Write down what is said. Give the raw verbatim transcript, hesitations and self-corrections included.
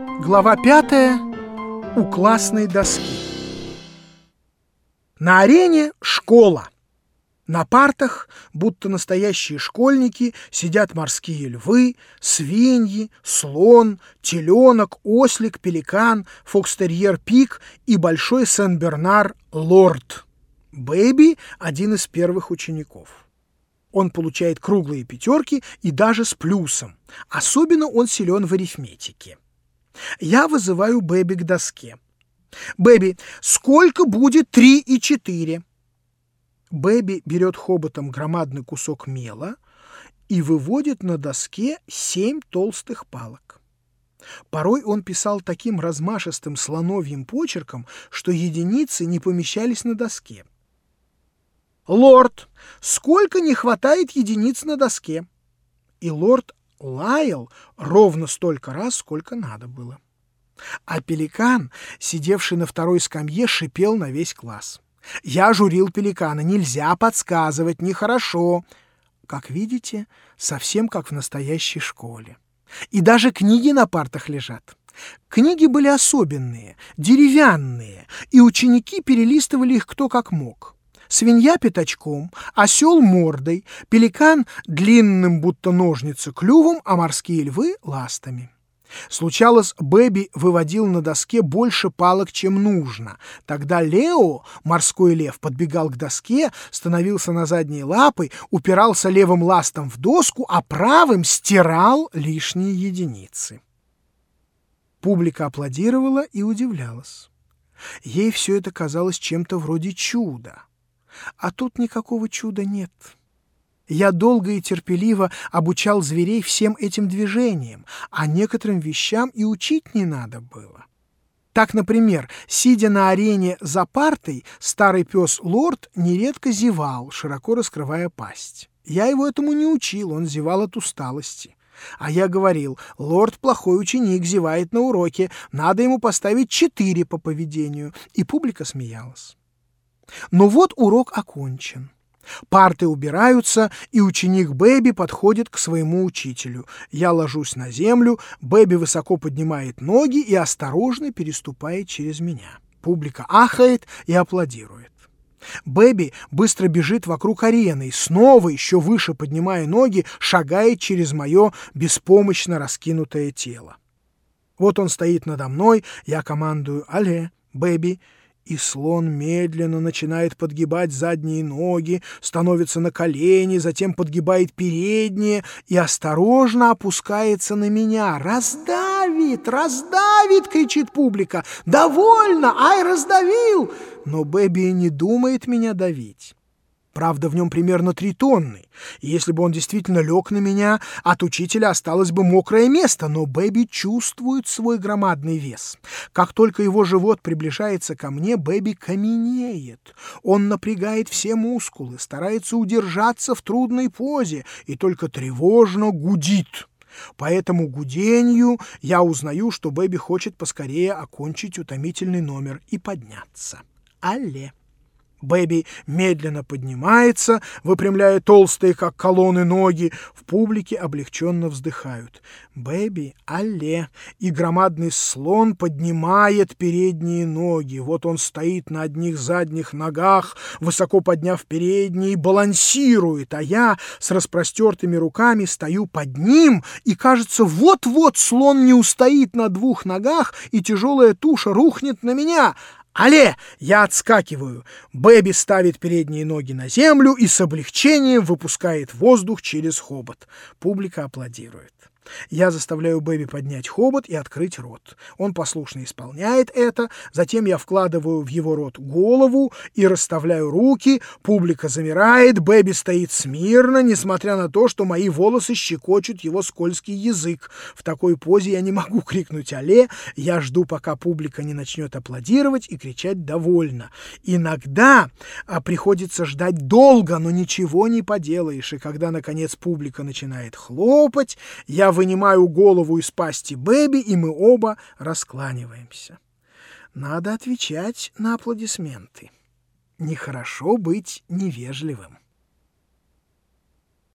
Глава пятая. У классной доски. На арене школа. На партах, будто настоящие школьники, сидят морские львы, свиньи, слон, теленок, ослик, пеликан, фокстерьер Пик и большой Сен-Бернар Лорд. Бэби – один из первых учеников. Он получает круглые пятерки и даже с плюсом. Особенно он силен в арифметике. Я вызываю Бэби к доске. «Бэби, сколько будет три и четыре?» Бэби берет хоботом громадный кусок мела и выводит на доске семь толстых палок. Порой он писал таким размашистым слоновьим почерком, что единицы не помещались на доске. «Лорд, сколько не хватает единиц на доске?» И лорд лаял ровно столько раз, сколько надо было. А пеликан, сидевший на второй скамье, шипел на весь класс. Я журил пеликана: нельзя подсказывать, нехорошо. Как видите, совсем как в настоящей школе. И даже книги на партах лежат. Книги были особенные, деревянные, и ученики перелистывали их кто как мог. Свинья пятачком, осел мордой, пеликан длинным, будто ножницы, клювом, а морские львы ластами. Случалось, Бэби выводил на доске больше палок, чем нужно. Тогда Лео, морской лев, подбегал к доске, становился на задние лапы, упирался левым ластом в доску, а правым стирал лишние единицы. Публика аплодировала и удивлялась. Ей все это казалось чем-то вроде чуда. А тут никакого чуда нет. Я долго и терпеливо обучал зверей всем этим движениям, а некоторым вещам и учить не надо было. Так, например, сидя на арене за партой, старый пес Лорд нередко зевал, широко раскрывая пасть. Я его этому не учил, он зевал от усталости. А я говорил: Лорд плохой ученик, зевает на уроке, надо ему поставить четыре по поведению, и публика смеялась. Но вот урок окончен. Парты убираются, и ученик Бэби подходит к своему учителю. Я ложусь на землю, Бэби высоко поднимает ноги и осторожно переступает через меня. Публика ахает и аплодирует. Бэби быстро бежит вокруг арены и снова, еще выше поднимая ноги, шагает через мое беспомощно раскинутое тело. Вот он стоит надо мной, я командую: «Алле, Бэби!» И слон медленно начинает подгибать задние ноги, становится на колени, затем подгибает передние и осторожно опускается на меня. «Раздавит! Раздавит!» — кричит публика. «Довольно! Ай, раздавил!» Но Бэби не думает меня давить. Правда, в нем примерно три тонны, и если бы он действительно лег на меня, от учителя осталось бы мокрое место, но Бэби чувствует свой громадный вес. Как только его живот приближается ко мне, Бэби каменеет. Он напрягает все мускулы, старается удержаться в трудной позе и только тревожно гудит. По этому гудению я узнаю, что Бэби хочет поскорее окончить утомительный номер и подняться. Алле. Бэби медленно поднимается, выпрямляя толстые, как колонны, ноги. В публике облегченно вздыхают. Бэби, алле. И громадный слон поднимает передние ноги. Вот он стоит на одних задних ногах, высоко подняв передние, балансирует, а я с распростертыми руками стою под ним, и, кажется, вот-вот слон не устоит на двух ногах, и тяжелая туша рухнет на меня. «Алле!» Я отскакиваю. Бэби ставит передние ноги на землю и с облегчением выпускает воздух через хобот. Публика аплодирует. Я заставляю Бэби поднять хобот и открыть рот. Он послушно исполняет это, затем я вкладываю в его рот голову и расставляю руки. Публика замирает, Бэби стоит смирно, несмотря на то, что мои волосы щекочут его скользкий язык. В такой позе я не могу крикнуть «Алле!», я жду, пока публика не начнет аплодировать и кричать «Довольно!». Иногда а, приходится ждать долго, но ничего не поделаешь, и когда, наконец, публика начинает хлопать, я вынимаю голову из пасти Бэби, и мы оба раскланиваемся. Надо отвечать на аплодисменты. Нехорошо быть невежливым.